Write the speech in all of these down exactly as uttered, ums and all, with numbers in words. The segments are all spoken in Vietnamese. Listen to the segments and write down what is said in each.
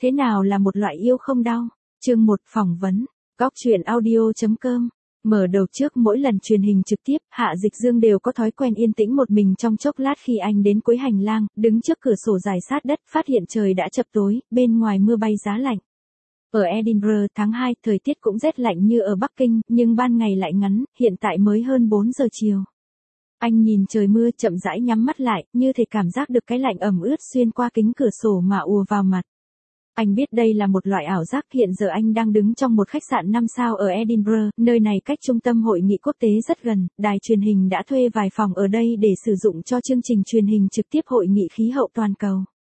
Thế nào là một loại yêu không đau? Chương một phỏng vấn. Góc truyện audio chấm com. Mở đầu trước mỗi lần truyền hình trực tiếp, Hạ Dịch Dương đều có thói quen yên tĩnh một mình trong chốc lát khi anh đến cuối hành lang, đứng trước cửa sổ dài sát đất, phát hiện trời đã chập tối, bên ngoài mưa bay giá lạnh. Ở Edinburgh tháng hai, thời tiết cũng rét lạnh như ở Bắc Kinh, nhưng ban ngày lại ngắn, hiện tại mới hơn bốn giờ chiều. Anh nhìn trời mưa chậm rãi nhắm mắt lại, như thể cảm giác được cái lạnh ẩm ướt xuyên qua kính cửa sổ mà ùa vào mặt. Anh biết đây là một loại ảo giác. Hiện giờ anh đang đứng trong một khách sạn năm sao ở Edinburgh, nơi này cách trung tâm hội nghị quốc tế rất gần, đài truyền hình đã thuê vài phòng ở đây để sử dụng cho chương trình truyền hình trực tiếp hội nghị khí hậu toàn cầu.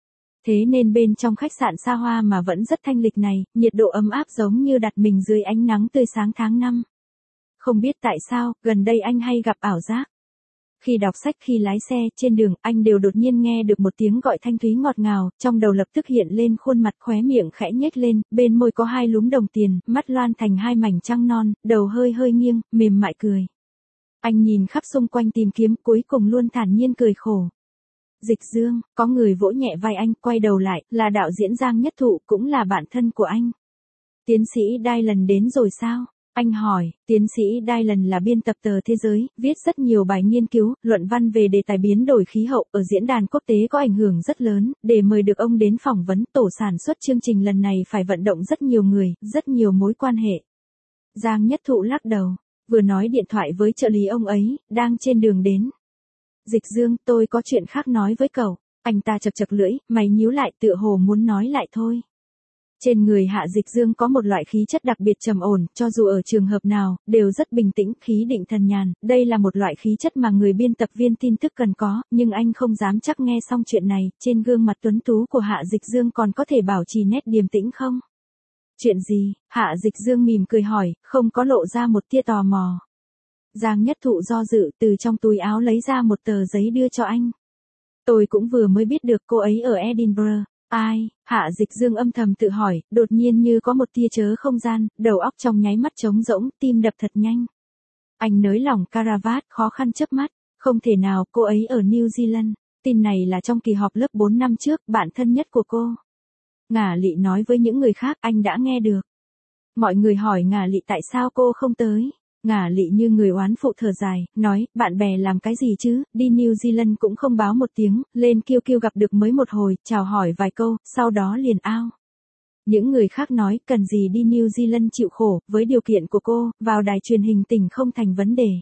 Thế nên bên trong khách sạn xa hoa mà vẫn rất thanh lịch này, nhiệt độ ấm áp giống như đặt mình dưới ánh nắng tươi sáng tháng năm. Không biết tại sao, gần đây anh hay gặp ảo giác. Khi đọc sách, khi lái xe, trên đường, anh đều đột nhiên nghe được một tiếng gọi thanh thúy ngọt ngào, trong đầu lập tức hiện lên khuôn mặt, khóe miệng khẽ nhếch lên, bên môi có hai lúm đồng tiền, mắt loan thành hai mảnh trăng non, đầu hơi hơi nghiêng, mềm mại cười. Anh nhìn khắp xung quanh tìm kiếm, cuối cùng luôn thản nhiên cười khổ. Dịch Dương, có người vỗ nhẹ vai anh, quay đầu lại, là đạo diễn Giang Nhất Thụ, cũng là bạn thân của anh. Tiến sĩ Dylan đến rồi sao? Anh hỏi. Tiến sĩ Dylan là biên tập tờ Thế Giới, viết rất nhiều bài nghiên cứu, luận văn về đề tài biến đổi khí hậu, ở diễn đàn quốc tế có ảnh hưởng rất lớn. Để mời được ông đến phỏng vấn, tổ sản xuất chương trình lần này phải vận động rất nhiều người, rất nhiều mối quan hệ. Giang Nhất Thụ lắc đầu, vừa nói điện thoại với trợ lý ông ấy, đang trên đường đến. Dịch Dương, tôi có chuyện khác nói với cậu. Anh ta chật chật lưỡi, mày nhíu lại, tựa hồ muốn nói lại thôi. Trên người Hạ Dịch Dương có một loại khí chất đặc biệt trầm ổn, cho dù ở trường hợp nào, đều rất bình tĩnh, khí định thần nhàn. Đây là một loại khí chất mà người biên tập viên tin tức cần có, nhưng anh không dám chắc nghe xong chuyện này, trên gương mặt tuấn tú của Hạ Dịch Dương còn có thể bảo trì nét điềm tĩnh không? Chuyện gì? Hạ Dịch Dương mỉm cười hỏi, không có lộ ra một tia tò mò. Giang Nhất Thụ do dự, từ trong túi áo lấy ra một tờ giấy đưa cho anh. Tôi cũng vừa mới biết được cô ấy ở Edinburgh. Ai? Hạ Dịch Dương âm thầm tự hỏi, đột nhiên như có một tia chớ không gian, đầu óc trong nháy mắt trống rỗng, tim đập thật nhanh. Anh nới lỏng caravat, khó khăn chớp mắt, không thể nào, cô ấy ở New Zealand. Tin này là trong kỳ họp lớp bốn năm trước, bạn thân nhất của cô. Ngả Lị nói với những người khác, anh đã nghe được. Mọi người hỏi Ngả Lị tại sao cô không tới. Ngả Lị như người oán phụ thở dài, nói, bạn bè làm cái gì chứ, đi New Zealand cũng không báo một tiếng, lên kiêu kiêu gặp được mới một hồi, chào hỏi vài câu, sau đó liền ao. Những người khác nói, cần gì đi New Zealand chịu khổ, với điều kiện của cô, vào đài truyền hình tỉnh không thành vấn đề.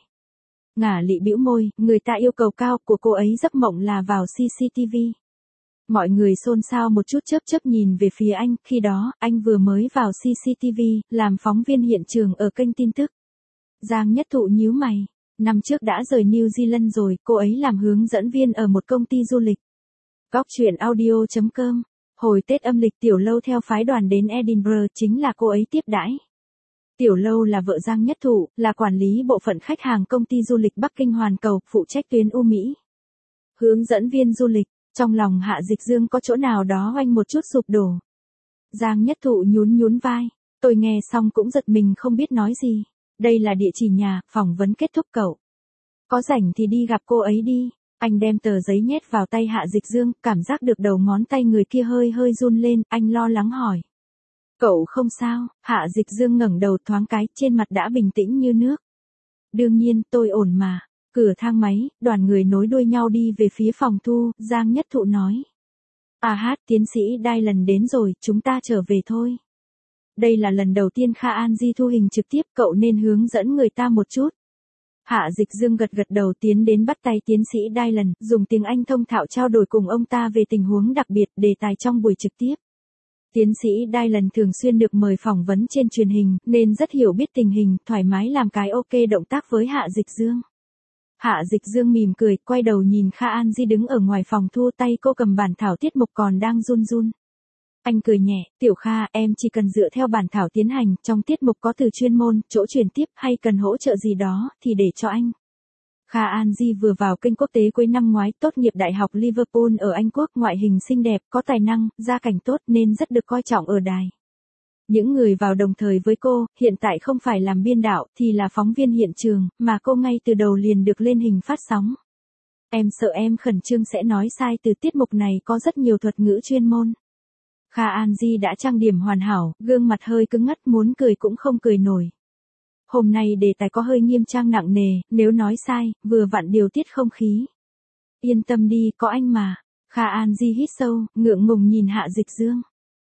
Ngả Lị bĩu môi, người ta yêu cầu cao của cô ấy giấc mộng là vào xê xê tê vê. Mọi người xôn xao một chút chớp chớp nhìn về phía anh, khi đó, anh vừa mới vào xê xê tê vê, làm phóng viên hiện trường ở kênh tin tức. Giang Nhất Thụ nhíu mày, năm trước đã rời New Zealand rồi, cô ấy làm hướng dẫn viên ở một công ty du lịch. Góc truyện audio chấm com. Hồi Tết âm lịch Tiểu Lâu theo phái đoàn đến Edinburgh, chính là cô ấy tiếp đãi. Tiểu Lâu là vợ Giang Nhất Thụ, là quản lý bộ phận khách hàng công ty du lịch Bắc Kinh Hoàn Cầu, phụ trách tuyến U Mỹ. Hướng dẫn viên du lịch, trong lòng Hạ Dịch Dương có chỗ nào đó oanh một chút sụp đổ. Giang Nhất Thụ nhún nhún vai, tôi nghe xong cũng giật mình không biết nói gì. Đây là địa chỉ nhà, phỏng vấn kết thúc cậu. Có rảnh thì đi gặp cô ấy đi. Anh đem tờ giấy nhét vào tay Hạ Dịch Dương, cảm giác được đầu ngón tay người kia hơi hơi run lên, anh lo lắng hỏi. Cậu không sao? Hạ Dịch Dương ngẩng đầu thoáng cái, trên mặt đã bình tĩnh như nước. Đương nhiên, tôi ổn mà. Cửa thang máy, đoàn người nối đuôi nhau đi về phía phòng thu, Giang Nhất Thụ nói. À hát, tiến sĩ Dylan đến rồi, chúng ta trở về thôi. Đây là lần đầu tiên Kha An Di thu hình trực tiếp, cậu nên hướng dẫn người ta một chút. Hạ Dịch Dương gật gật đầu tiến đến bắt tay tiến sĩ Dylan, dùng tiếng Anh thông thạo trao đổi cùng ông ta về tình huống đặc biệt, đề tài trong buổi trực tiếp. Tiến sĩ Dylan thường xuyên được mời phỏng vấn trên truyền hình, nên rất hiểu biết tình hình, thoải mái làm cái ok động tác với Hạ Dịch Dương. Hạ Dịch Dương mỉm cười, quay đầu nhìn Kha An Di đứng ở ngoài phòng thu, tay cô cầm bản thảo tiết mục còn đang run run. Anh cười nhẹ, Tiểu Kha, em chỉ cần dựa theo bản thảo tiến hành, trong tiết mục có từ chuyên môn, chỗ truyền tiếp hay cần hỗ trợ gì đó, thì để cho anh. Kha An Di vừa vào kênh quốc tế cuối năm ngoái, tốt nghiệp Đại học Liverpool ở Anh Quốc, ngoại hình xinh đẹp, có tài năng, gia cảnh tốt nên rất được coi trọng ở đài. Những người vào đồng thời với cô, hiện tại không phải làm biên đạo, thì là phóng viên hiện trường, mà cô ngay từ đầu liền được lên hình phát sóng. Em sợ em khẩn trương sẽ nói sai từ tiết mục này có rất nhiều thuật ngữ chuyên môn. Kha An Di đã trang điểm hoàn hảo, gương mặt hơi cứng ngắt muốn cười cũng không cười nổi. Hôm nay đề tài có hơi nghiêm trang nặng nề, nếu nói sai, vừa vặn điều tiết không khí. Yên tâm đi, có anh mà. Kha An Di hít sâu, ngượng ngùng nhìn Hạ Dịch Dương.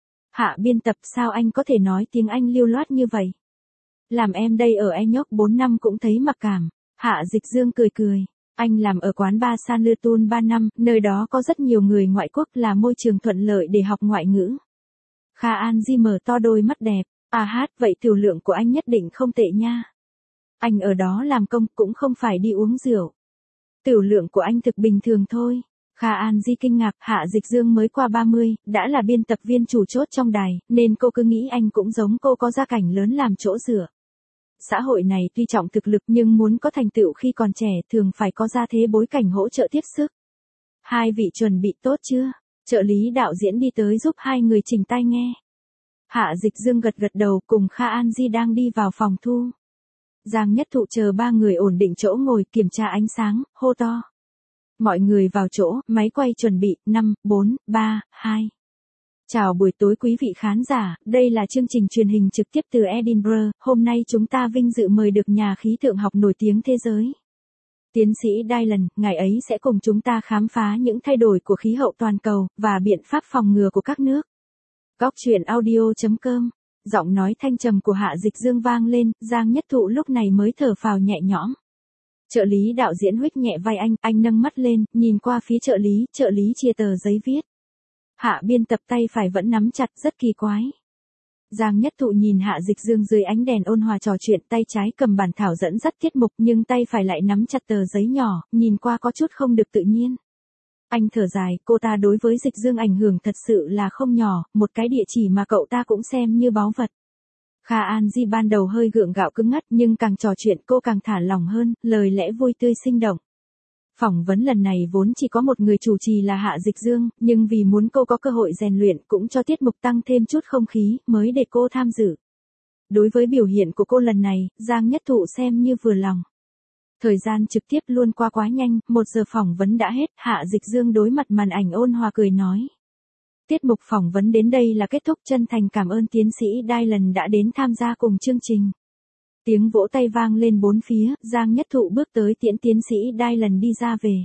Hạ biên tập, sao anh có thể nói tiếng Anh lưu loát như vậy? Làm em đây ở E nhóc bốn năm cũng thấy mặc cảm. Hạ Dịch Dương cười cười. Anh làm ở quán bar San Lutun ba năm, nơi đó có rất nhiều người ngoại quốc, là môi trường thuận lợi để học ngoại ngữ. Kha An Di mở to đôi mắt đẹp. À hát, vậy tiểu lượng của anh nhất định không tệ nha. Anh ở đó làm công cũng không phải đi uống rượu. Tiểu lượng của anh thực bình thường thôi. Kha An Di kinh ngạc, Hạ Dịch Dương mới qua ba mươi, đã là biên tập viên chủ chốt trong đài, nên cô cứ nghĩ anh cũng giống cô có gia cảnh lớn làm chỗ dựa. Xã hội này tuy trọng thực lực nhưng muốn có thành tựu khi còn trẻ thường phải có gia thế bối cảnh hỗ trợ tiếp sức. Hai vị chuẩn bị tốt chưa? Trợ lý đạo diễn đi tới giúp hai người chỉnh tai nghe. Hạ Dịch Dương gật gật đầu, cùng Kha An Di đang đi vào phòng thu. Giang Nhất Thụ chờ ba người ổn định chỗ ngồi, kiểm tra ánh sáng, hô to. Mọi người vào chỗ, máy quay chuẩn bị, năm, bốn, ba, hai. Chào buổi tối quý vị khán giả, đây là chương trình truyền hình trực tiếp từ Edinburgh, hôm nay chúng ta vinh dự mời được nhà khí tượng học nổi tiếng thế giới. Tiến sĩ Dylan, ngài ấy sẽ cùng chúng ta khám phá những thay đổi của khí hậu toàn cầu, và biện pháp phòng ngừa của các nước. Góc truyện audio chấm com, giọng nói thanh trầm của Hạ Dịch Dương vang lên, Giang Nhất Thụ lúc này mới thở phào nhẹ nhõm. Trợ lý đạo diễn huých nhẹ vai anh, anh nâng mắt lên, nhìn qua phía trợ lý, trợ lý chia tờ giấy viết. Hạ biên tập tay phải vẫn nắm chặt, rất kỳ quái. Giang Nhất Thụ nhìn Hạ Dịch Dương dưới ánh đèn ôn hòa trò chuyện, tay trái cầm bản thảo dẫn dắt tiết mục nhưng tay phải lại nắm chặt tờ giấy nhỏ, nhìn qua có chút không được tự nhiên. Anh thở dài, cô ta đối với Dịch Dương ảnh hưởng thật sự là không nhỏ, một cái địa chỉ mà cậu ta cũng xem như báu vật. Kha An Di ban đầu hơi gượng gạo cứng ngắt nhưng càng trò chuyện cô càng thả lỏng hơn, lời lẽ vui tươi sinh động. Phỏng vấn lần này vốn chỉ có một người chủ trì là Hạ Dịch Dương, nhưng vì muốn cô có cơ hội rèn luyện cũng cho tiết mục tăng thêm chút không khí, mới để cô tham dự. Đối với biểu hiện của cô lần này, Giang Nhất Thụ xem như vừa lòng. Thời gian trực tiếp luôn qua quá nhanh, một giờ phỏng vấn đã hết, Hạ Dịch Dương đối mặt màn ảnh ôn hòa cười nói. Tiết mục phỏng vấn đến đây là kết thúc, chân thành cảm ơn tiến sĩ Dylan đã đến tham gia cùng chương trình. Tiếng vỗ tay vang lên bốn phía, Giang Nhất Thụ bước tới tiễn tiến sĩ Dylan đi ra về.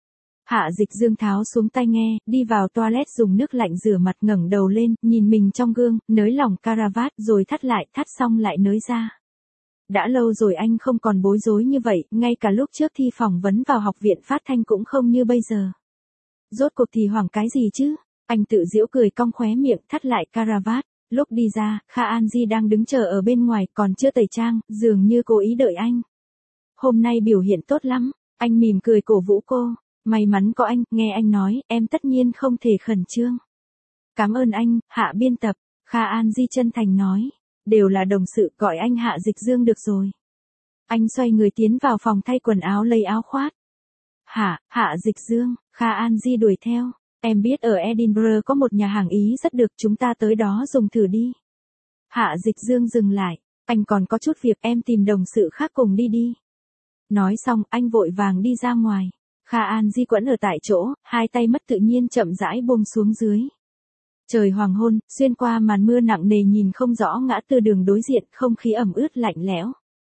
Hạ Dịch Dương tháo xuống tai nghe, đi vào toilet dùng nước lạnh rửa mặt, ngẩng đầu lên, nhìn mình trong gương, nới lỏng caravat rồi thắt lại, thắt xong lại nới ra. Đã lâu rồi anh không còn bối rối như vậy, ngay cả lúc trước thi phỏng vấn vào học viện phát thanh cũng không như bây giờ. Rốt cuộc thì hoảng cái gì chứ? Anh tự giễu cười cong khóe miệng, thắt lại caravat. Lúc đi ra, Kha An Di đang đứng chờ ở bên ngoài, còn chưa tẩy trang, dường như cố ý đợi anh. Hôm nay biểu hiện tốt lắm, anh mỉm cười cổ vũ cô. May mắn có anh, nghe anh nói, em tất nhiên không thể khẩn trương. Cảm ơn anh, Hạ biên tập, Kha An Di chân thành nói. Đều là đồng sự, gọi anh Hạ Dịch Dương được rồi. Anh xoay người tiến vào phòng thay quần áo lấy áo khoác. Hạ, Hạ Dịch Dương, Kha An Di đuổi theo. Em biết ở Edinburgh có một nhà hàng Ý rất được, chúng ta tới đó dùng thử đi. Hạ Dịch Dương dừng lại. Anh còn có chút việc, em tìm đồng sự khác cùng đi đi. Nói xong, anh vội vàng đi ra ngoài. Kha An Di quẫn ở tại chỗ, hai tay mất tự nhiên chậm rãi buông xuống dưới. Trời hoàng hôn, xuyên qua màn mưa nặng nề nhìn không rõ ngã tư đường đối diện, không khí ẩm ướt lạnh lẽo.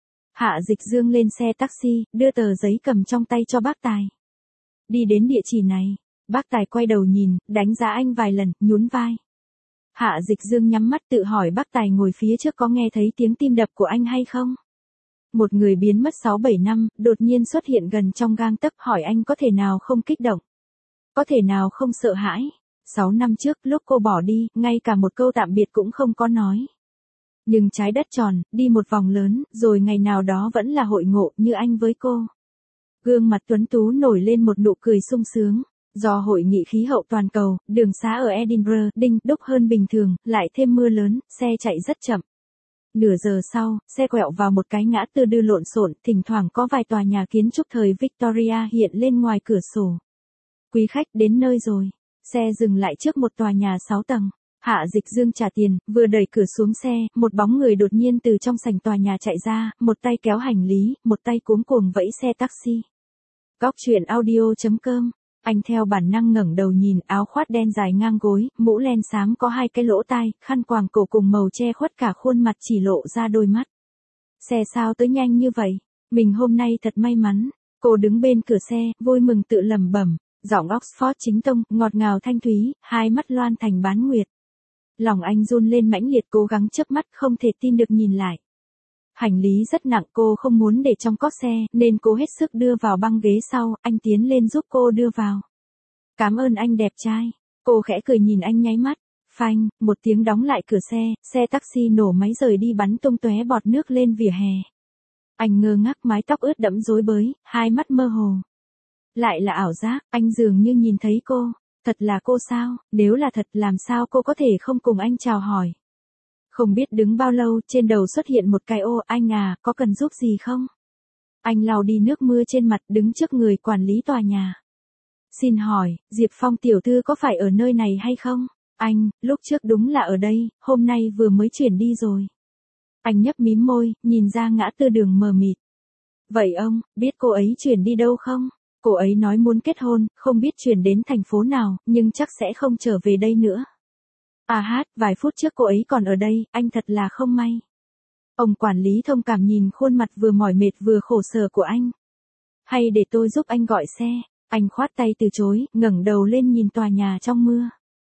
Hạ Dịch Dương lên xe taxi, đưa tờ giấy cầm trong tay cho bác Tài. Đi đến địa chỉ này, bác Tài quay đầu nhìn, đánh giá anh vài lần, nhún vai. Hạ Dịch Dương nhắm mắt tự hỏi bác Tài ngồi phía trước có nghe thấy tiếng tim đập của anh hay không? Một người biến mất sáu bảy năm, đột nhiên xuất hiện gần trong gang tấc, hỏi anh có thể nào không kích động? Có thể nào không sợ hãi? Sáu năm trước, lúc cô bỏ đi, ngay cả một câu tạm biệt cũng không có nói. Nhưng trái đất tròn, đi một vòng lớn, rồi ngày nào đó vẫn là hội ngộ như anh với cô. Gương mặt tuấn tú nổi lên một nụ cười sung sướng. Do hội nghị khí hậu toàn cầu, đường xá ở Edinburgh đinh đúc hơn bình thường, lại thêm mưa lớn, xe chạy rất chậm. Nửa giờ sau, xe quẹo vào một cái ngã tư đưa lộn xộn, thỉnh thoảng có vài tòa nhà kiến trúc thời Victoria hiện lên ngoài cửa sổ. Quý khách đến nơi rồi. Xe dừng lại trước một tòa nhà sáu tầng. Hạ Dịch Dương trả tiền, vừa đẩy cửa xuống xe, một bóng người đột nhiên từ trong sảnh tòa nhà chạy ra, một tay kéo hành lý, một tay cuống cuồng vẫy xe taxi. Góc truyện audio chấm com Anh theo bản năng ngẩng đầu nhìn, áo khoác đen dài ngang gối, mũ len xám có hai cái lỗ tai, khăn quàng cổ cùng màu che khuất cả khuôn mặt chỉ lộ ra đôi mắt. Xe sao tới nhanh như vậy? Mình hôm nay thật may mắn. Cô đứng bên cửa xe, vui mừng tự lẩm bẩm, giọng Oxford chính tông, ngọt ngào thanh thúy, hai mắt loan thành bán nguyệt. Lòng anh run lên mãnh liệt, cố gắng chớp mắt, không thể tin được nhìn lại. Hành lý rất nặng, cô không muốn để trong cốp xe, nên cô hết sức đưa vào băng ghế sau, anh tiến lên giúp cô đưa vào. Cảm ơn anh đẹp trai. Cô khẽ cười nhìn anh nháy mắt. Phanh, một tiếng đóng lại cửa xe, xe taxi nổ máy rời đi bắn tung tóe bọt nước lên vỉa hè. Anh ngơ ngác, mái tóc ướt đẫm rối bời, hai mắt mơ hồ. Lại là ảo giác, anh dường như nhìn thấy cô. Thật là cô sao? Nếu là thật, làm sao cô có thể không cùng anh chào hỏi? Không biết đứng bao lâu, trên đầu xuất hiện một cái ô, anh à, có cần giúp gì không? Anh lau đi nước mưa trên mặt, đứng trước người quản lý tòa nhà. Xin hỏi, Diệp Phong tiểu thư có phải ở nơi này hay không? Anh, lúc trước đúng là ở đây, hôm nay vừa mới chuyển đi rồi. Anh nhấp mím môi, nhìn ra ngã tư đường mờ mịt. Vậy ông, biết cô ấy chuyển đi đâu không? Cô ấy nói muốn kết hôn, không biết chuyển đến thành phố nào, nhưng chắc sẽ không trở về đây nữa. À hát, vài phút trước cô ấy còn ở đây, anh thật là không may. Ông quản lý thông cảm nhìn khuôn mặt vừa mỏi mệt vừa khổ sở của anh. Hay để tôi giúp anh gọi xe? Anh khoát tay từ chối, ngẩng đầu lên nhìn tòa nhà trong mưa.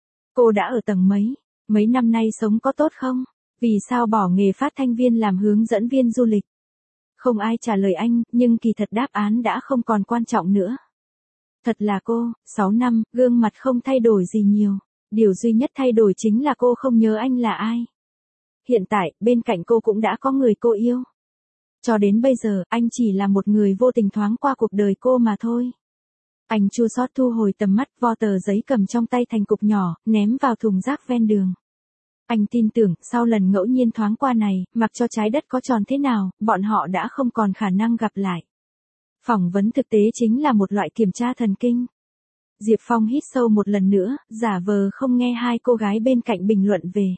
Cô đã ở tầng mấy? Mấy năm nay sống có tốt không? Vì sao bỏ nghề phát thanh viên làm hướng dẫn viên du lịch? Không ai trả lời anh, nhưng kỳ thật đáp án đã không còn quan trọng nữa. Thật là cô, sáu năm, gương mặt không thay đổi gì nhiều. Điều duy nhất thay đổi chính là cô không nhớ anh là ai. Hiện tại, bên cạnh cô cũng đã có người cô yêu. Cho đến bây giờ, anh chỉ là một người vô tình thoáng qua cuộc đời cô mà thôi. Anh chua xót thu hồi tầm mắt, vo tờ giấy cầm trong tay thành cục nhỏ, ném vào thùng rác ven đường. Anh tin tưởng, sau lần ngẫu nhiên thoáng qua này, mặc cho trái đất có tròn thế nào, bọn họ đã không còn khả năng gặp lại. Phỏng vấn thực tế chính là một loại kiểm tra thần kinh. Diệp Phong hít sâu một lần nữa, giả vờ không nghe hai cô gái bên cạnh bình luận về.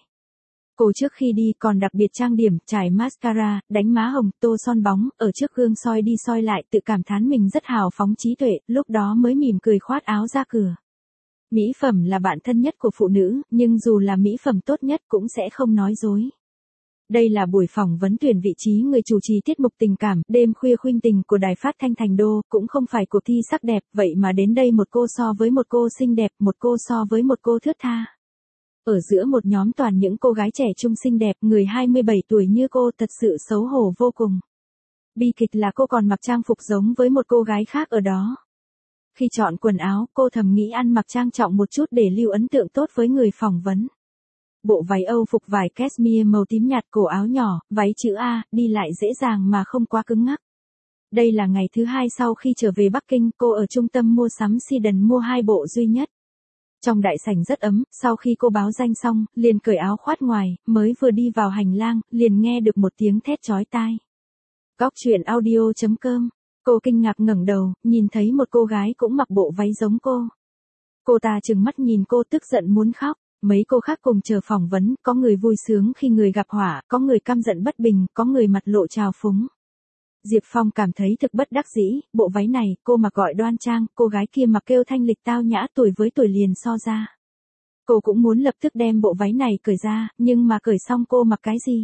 Cô trước khi đi còn đặc biệt trang điểm, trải mascara, đánh má hồng, tô son bóng, ở trước gương soi đi soi lại, tự cảm thán mình rất hào phóng trí tuệ, lúc đó mới mỉm cười khoát áo ra cửa. Mỹ phẩm là bạn thân nhất của phụ nữ, nhưng dù là mỹ phẩm tốt nhất cũng sẽ không nói dối. Đây là buổi phỏng vấn tuyển vị trí người chủ trì tiết mục tình cảm, đêm khuya khuynh tình của Đài Phát thanh Thành Đô, cũng không phải cuộc thi sắc đẹp, vậy mà đến đây một cô so với một cô xinh đẹp, một cô so với một cô thướt tha. Ở giữa một nhóm toàn những cô gái trẻ trung xinh đẹp, người hai mươi bảy tuổi như cô thật sự xấu hổ vô cùng. Bi kịch là cô còn mặc trang phục giống với một cô gái khác ở đó. Khi chọn quần áo, cô thầm nghĩ ăn mặc trang trọng một chút để lưu ấn tượng tốt với người phỏng vấn. Bộ váy Âu phục vải cashmere màu tím nhạt, cổ áo nhỏ, váy chữ A, đi lại dễ dàng mà không quá cứng ngắc. Đây là ngày thứ hai sau khi trở về Bắc Kinh, cô ở trung tâm mua sắm Sidan mua hai bộ duy nhất. Trong đại sảnh rất ấm, sau khi cô báo danh xong, liền cởi áo khoác ngoài, mới vừa đi vào hành lang, liền nghe được một tiếng thét chói tai. Góc truyện audio chấm com. Cô kinh ngạc ngẩng đầu, nhìn thấy một cô gái cũng mặc bộ váy giống cô. Cô ta trừng mắt nhìn cô tức giận muốn khóc. Mấy cô khác cùng chờ phỏng vấn, có người vui sướng khi người gặp họa, có người căm giận bất bình, có người mặt lộ trào phúng. Diệp Phong cảm thấy thực bất đắc dĩ, bộ váy này, cô mặc gọi đoan trang, cô gái kia mặc kêu thanh lịch tao nhã, tuổi với tuổi liền so ra. Cô cũng muốn lập tức đem bộ váy này cởi ra, nhưng mà cởi xong cô mặc cái gì?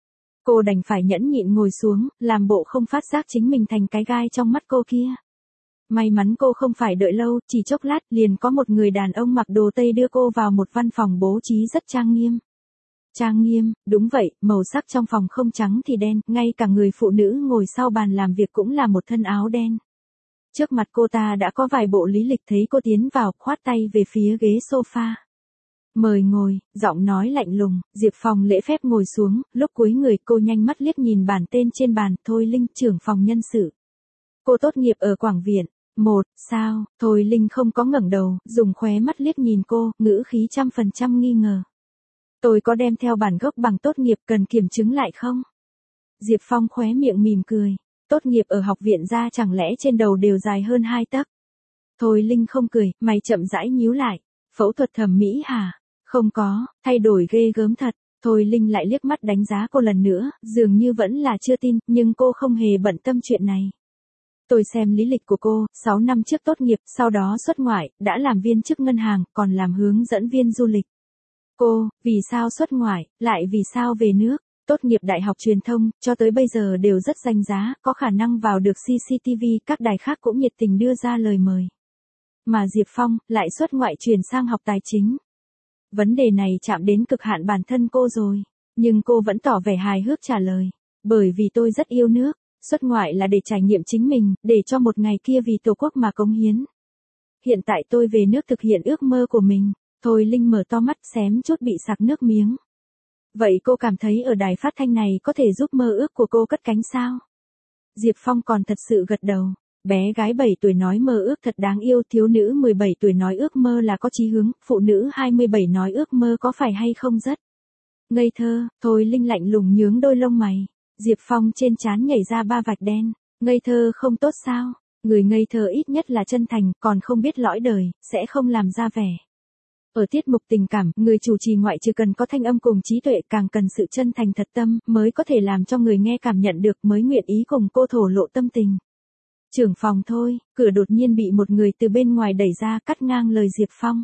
Cô đành phải nhẫn nhịn ngồi xuống, làm bộ không phát giác chính mình thành cái gai trong mắt cô kia. May mắn cô không phải đợi lâu, chỉ chốc lát liền có một người đàn ông mặc đồ Tây đưa cô vào một văn phòng bố trí rất trang nghiêm. Trang nghiêm, đúng vậy, màu sắc trong phòng không trắng thì đen, ngay cả người phụ nữ ngồi sau bàn làm việc cũng là một thân áo đen. Trước mặt cô ta đã có vài bộ lý lịch, thấy cô tiến vào, khoát tay về phía ghế sofa. Mời ngồi, giọng nói lạnh lùng, Diệp Phong lễ phép ngồi xuống, lúc cuối người cô nhanh mắt liếc nhìn bản tên trên bàn, Thôi Linh, trưởng phòng nhân sự. Cô tốt nghiệp ở Quảng Viện. Một, sao, Thôi Linh không có ngẩng đầu, dùng khóe mắt liếc nhìn cô, ngữ khí trăm phần trăm nghi ngờ. Tôi có đem theo bản gốc bằng tốt nghiệp, cần kiểm chứng lại không? Diệp Phong khóe miệng mỉm cười. Tốt nghiệp ở học viện ra chẳng lẽ trên đầu đều dài hơn hai tấc? Thôi Linh không cười, mày chậm rãi nhíu lại. Phẫu thuật thẩm mỹ hả? Không có, thay đổi ghê gớm thật. Thôi Linh lại liếc mắt đánh giá cô lần nữa, dường như vẫn là chưa tin, nhưng cô không hề bận tâm chuyện này. Tôi xem lý lịch của cô, sáu năm trước tốt nghiệp, sau đó xuất ngoại, đã làm viên chức ngân hàng, còn làm hướng dẫn viên du lịch. Cô, vì sao xuất ngoại, lại vì sao về nước? Tốt nghiệp đại học truyền thông, cho tới bây giờ đều rất danh giá, có khả năng vào được xê xê tê vê, các đài khác cũng nhiệt tình đưa ra lời mời. Mà Diệp Phong, lại xuất ngoại chuyển sang học tài chính. Vấn đề này chạm đến cực hạn bản thân cô rồi, nhưng cô vẫn tỏ vẻ hài hước trả lời. Bởi vì tôi rất yêu nước, xuất ngoại là để trải nghiệm chính mình, để cho một ngày kia vì Tổ quốc mà cống hiến. Hiện tại tôi về nước thực hiện ước mơ của mình. Thôi Linh mở to mắt xém chút bị sặc nước miếng. Vậy cô cảm thấy ở đài phát thanh này có thể giúp mơ ước của cô cất cánh sao? Diệp Phong còn thật sự gật đầu. Bé gái bảy tuổi nói mơ ước thật đáng yêu, thiếu nữ mười bảy tuổi nói ước mơ là có chí hướng, phụ nữ hai mươi bảy nói ước mơ có phải hay không rất ngây thơ. Thôi Linh lạnh lùng nhướng đôi lông mày. Diệp Phong trên trán nhảy ra ba vạch đen. Ngây thơ không tốt sao? Người ngây thơ ít nhất là chân thành, còn không biết lõi đời, sẽ không làm ra vẻ. Ở tiết mục tình cảm, người chủ trì ngoại trừ cần có thanh âm cùng trí tuệ, càng cần sự chân thành thật tâm, mới có thể làm cho người nghe cảm nhận được, mới nguyện ý cùng cô thổ lộ tâm tình. Trưởng phòng thôi, cửa đột nhiên bị một người từ bên ngoài đẩy ra, cắt ngang lời Diệp Phong.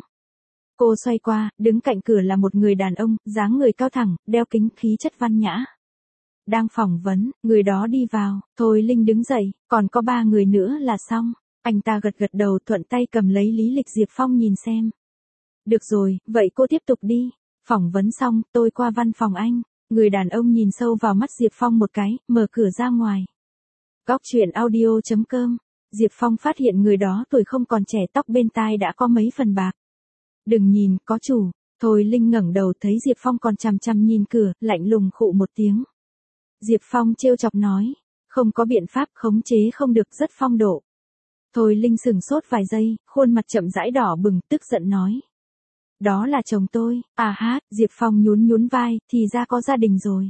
Cô xoay qua, đứng cạnh cửa là một người đàn ông, dáng người cao thẳng, đeo kính, khí chất văn nhã. Đang phỏng vấn, người đó đi vào, Thôi Linh đứng dậy, còn có ba người nữa là xong. Anh ta gật gật đầu, thuận tay cầm lấy lý lịch Diệp Phong nhìn xem. Được rồi, vậy cô tiếp tục đi. Phỏng vấn xong, tôi qua văn phòng anh. Người đàn ông nhìn sâu vào mắt Diệp Phong một cái, mở cửa ra ngoài. Góc truyện audio chấm com. Diệp Phong phát hiện người đó tuổi không còn trẻ, tóc bên tai đã có mấy phần bạc. Đừng nhìn, có chủ. Thôi Linh ngẩng đầu thấy Diệp Phong còn chằm chằm nhìn cửa, lạnh lùng khụ một tiếng. Diệp Phong trêu chọc nói. Không có biện pháp, khống chế không được, rất phong độ. Thôi Linh sửng sốt vài giây, khuôn mặt chậm rãi đỏ bừng, tức giận nói. Đó là chồng tôi. À hát, Diệp Phong nhún nhún vai, thì ra có gia đình rồi.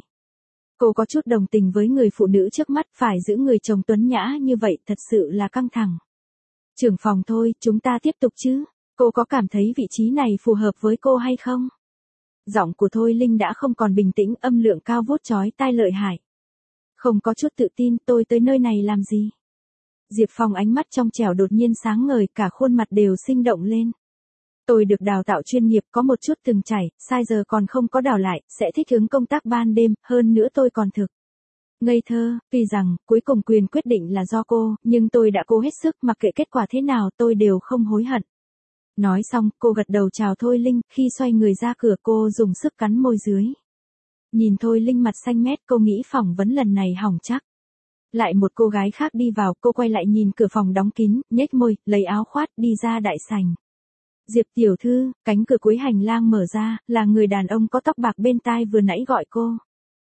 Cô có chút đồng tình với người phụ nữ trước mắt, phải giữ người chồng tuấn nhã như vậy thật sự là căng thẳng. Trưởng phòng thôi, chúng ta tiếp tục chứ. Cô có cảm thấy vị trí này phù hợp với cô hay không? Giọng của Thôi Linh đã không còn bình tĩnh, âm lượng cao vút chói tai lợi hại. Không có chút tự tin, tôi tới nơi này làm gì? Diệp Phong ánh mắt trong trẻo đột nhiên sáng ngời, cả khuôn mặt đều sinh động lên. Tôi được đào tạo chuyên nghiệp, có một chút từng trải, sai giờ còn không có đào lại, sẽ thích ứng công tác ban đêm, hơn nữa tôi còn thực ngây thơ, tuy rằng, cuối cùng quyền quyết định là do cô, nhưng tôi đã cố hết sức, mặc kệ kết quả thế nào tôi đều không hối hận. Nói xong, cô gật đầu chào Thôi Linh, khi xoay người ra cửa cô dùng sức cắn môi dưới. Nhìn Thôi Linh mặt xanh mét, cô nghĩ phỏng vấn lần này hỏng chắc. Lại một cô gái khác đi vào, cô quay lại nhìn cửa phòng đóng kín, nhếch môi, lấy áo khoác, đi ra đại sảnh. Diệp tiểu thư, cánh cửa cuối hành lang mở ra, là người đàn ông có tóc bạc bên tai vừa nãy gọi cô.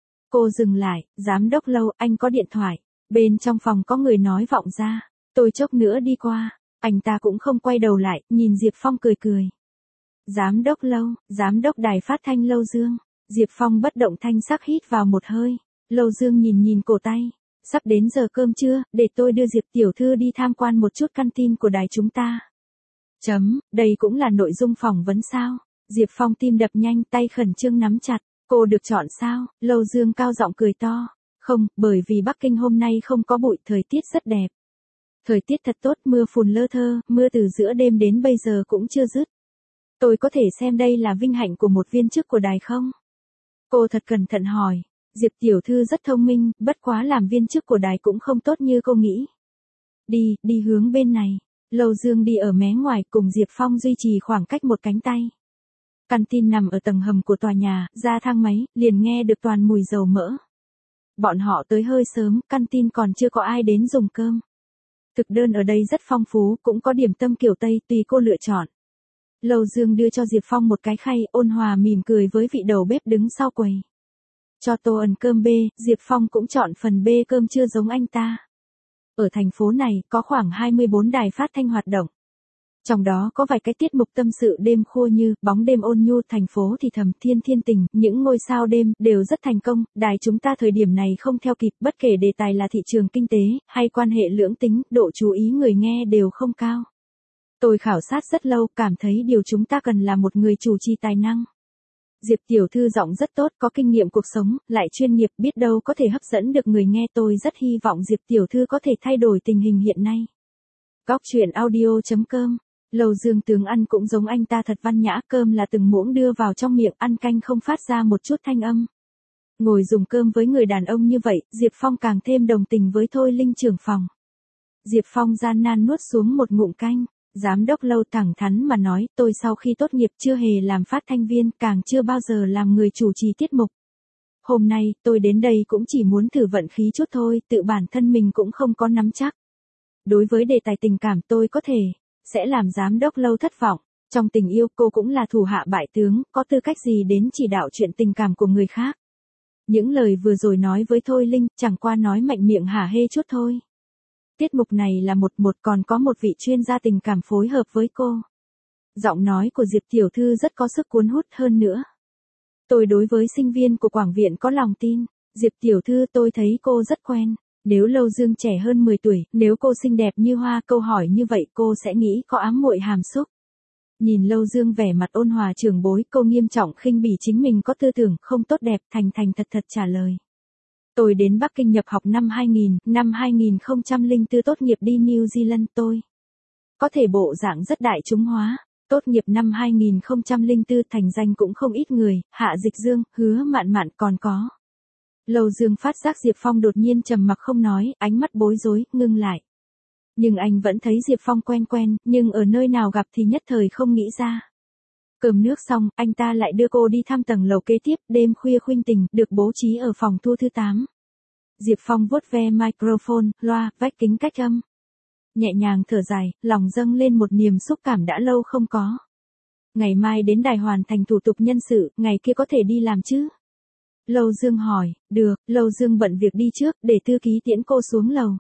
Cô dừng lại, giám đốc Lâu, anh có điện thoại. Bên trong phòng có người nói vọng ra. Tôi chốc nữa đi qua. Anh ta cũng không quay đầu lại, nhìn Diệp Phong cười cười. Giám đốc Lâu, giám đốc đài phát thanh Lâu Dương. Diệp Phong bất động thanh sắc hít vào một hơi. Lâu Dương nhìn nhìn cổ tay. Sắp đến giờ cơm trưa, để tôi đưa Diệp tiểu thư đi tham quan một chút căn tin của đài chúng ta. Chấm, đây cũng là nội dung phỏng vấn sao? Diệp Phong tim đập nhanh, tay khẩn trương nắm chặt. Cô được chọn sao? Lâu Dương cao giọng cười to. Không, bởi vì Bắc Kinh hôm nay không có bụi, thời tiết rất đẹp. Thời tiết thật tốt, mưa phùn lơ thơ, mưa từ giữa đêm đến bây giờ cũng chưa dứt. Tôi có thể xem đây là vinh hạnh của một viên chức của đài không? Cô thật cẩn thận hỏi. Diệp tiểu thư rất thông minh, bất quá làm viên chức của đài cũng không tốt như cô nghĩ. Đi, đi hướng bên này. Lâu Dương đi ở mé ngoài, cùng Diệp Phong duy trì khoảng cách một cánh tay. Căn tin nằm ở tầng hầm của tòa nhà, ra thang máy, liền nghe được toàn mùi dầu mỡ. Bọn họ tới hơi sớm, căn tin còn chưa có ai đến dùng cơm. Thực đơn ở đây rất phong phú, cũng có điểm tâm kiểu Tây, tùy cô lựa chọn. Lâu Dương đưa cho Diệp Phong một cái khay, ôn hòa mỉm cười với vị đầu bếp đứng sau quầy. Cho tô ẩn cơm bê, Diệp Phong cũng chọn phần bê cơm chưa giống anh ta. Ở thành phố này, có khoảng hai mươi bốn đài phát thanh hoạt động. Trong đó có vài cái tiết mục tâm sự đêm khuya như Bóng đêm ôn nhu, Thành phố thì thầm, Thiên thiên tình, Những ngôi sao đêm, đều rất thành công. Đài chúng ta thời điểm này không theo kịp, bất kể đề tài là thị trường kinh tế, hay quan hệ lưỡng tính, độ chú ý người nghe đều không cao. Tôi khảo sát rất lâu, cảm thấy điều chúng ta cần là một người chủ trì tài năng. Diệp tiểu thư giọng rất tốt, có kinh nghiệm cuộc sống, lại chuyên nghiệp, biết đâu có thể hấp dẫn được người nghe, tôi rất hy vọng Diệp tiểu thư có thể thay đổi tình hình hiện nay. Góc truyện audio chấm com. Lầu Dương tướng ăn cũng giống anh ta thật văn nhã, cơm là từng muỗng đưa vào trong miệng, ăn canh không phát ra một chút thanh âm. Ngồi dùng cơm với người đàn ông như vậy, Diệp Phong càng thêm đồng tình với Thôi Linh trưởng phòng. Diệp Phong gian nan nuốt xuống một ngụm canh. Giám đốc Lâu thẳng thắn mà nói, tôi sau khi tốt nghiệp chưa hề làm phát thanh viên, càng chưa bao giờ làm người chủ trì tiết mục. Hôm nay, tôi đến đây cũng chỉ muốn thử vận khí chút thôi, tự bản thân mình cũng không có nắm chắc. Đối với đề tài tình cảm tôi có thể, sẽ làm giám đốc Lâu thất vọng. Trong tình yêu cô cũng là thủ hạ bại tướng, có tư cách gì đến chỉ đạo chuyện tình cảm của người khác. Những lời vừa rồi nói với Thôi Linh, chẳng qua nói mạnh miệng hả hê chút thôi. Tiết mục này là một một còn có một vị chuyên gia tình cảm phối hợp với cô. Giọng nói của Diệp tiểu thư rất có sức cuốn hút hơn nữa. Tôi đối với sinh viên của Quảng Viện có lòng tin. Diệp tiểu thư tôi thấy cô rất quen. Nếu Lâu Dương trẻ hơn mười tuổi, nếu cô xinh đẹp như hoa, câu hỏi như vậy cô sẽ nghĩ có ám muội hàm xúc. Nhìn Lâu Dương vẻ mặt ôn hòa trưởng bối, cô nghiêm trọng khinh bỉ chính mình có tư tưởng không tốt đẹp, thành thành thật thật trả lời. Tôi đến Bắc Kinh nhập học năm hai nghìn, năm hai nghìn không trăm lẻ bốn tốt nghiệp đi New Zealand tôi. Có thể bộ dạng rất đại chúng hóa, tốt nghiệp năm hai nghìn không trăm lẻ bốn thành danh cũng không ít người, Hạ Dịch Dương, Hứa Mạn Mạn còn có. Lâu Dương phát giác Diệp Phong đột nhiên trầm mặc không nói, ánh mắt bối rối, ngưng lại. Nhưng anh vẫn thấy Diệp Phong quen quen, nhưng ở nơi nào gặp thì nhất thời không nghĩ ra. Cơm nước xong, anh ta lại đưa cô đi thăm tầng lầu kế tiếp, đêm khuya khuynh tình, được bố trí ở phòng thu thứ tám. Diệp Phong vuốt ve microphone, loa, vách kính cách âm. Nhẹ nhàng thở dài, lòng dâng lên một niềm xúc cảm đã lâu không có. Ngày mai đến đài hoàn thành thủ tục nhân sự, ngày kia có thể đi làm chứ? Lâu Dương hỏi, được, Lâu Dương bận việc đi trước, để thư ký tiễn cô xuống lầu.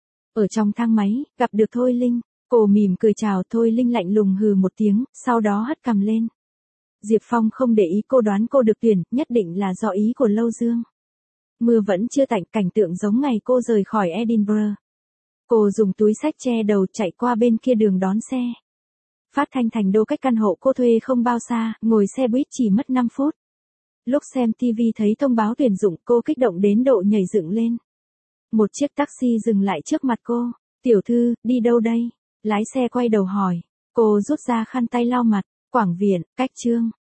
Ở trong thang máy, gặp được Thôi Linh, cô mỉm cười chào. Thôi Linh lạnh lùng hừ một tiếng, sau đó hất cằm lên. Diệp Phong không để ý cô đoán cô được tuyển, nhất định là do ý của Lâu Dương. Mưa vẫn chưa tạnh, cảnh tượng giống ngày cô rời khỏi Edinburgh. Cô dùng túi xách che đầu chạy qua bên kia đường đón xe. Phát thanh thành đô cách căn hộ cô thuê không bao xa, ngồi xe buýt chỉ mất năm phút. Lúc xem ti vi thấy thông báo tuyển dụng, cô kích động đến độ nhảy dựng lên. Một chiếc taxi dừng lại trước mặt cô. Tiểu thư, đi đâu đây? Lái xe quay đầu hỏi. Cô rút ra khăn tay lau mặt. Quảng Viện, cách Trương.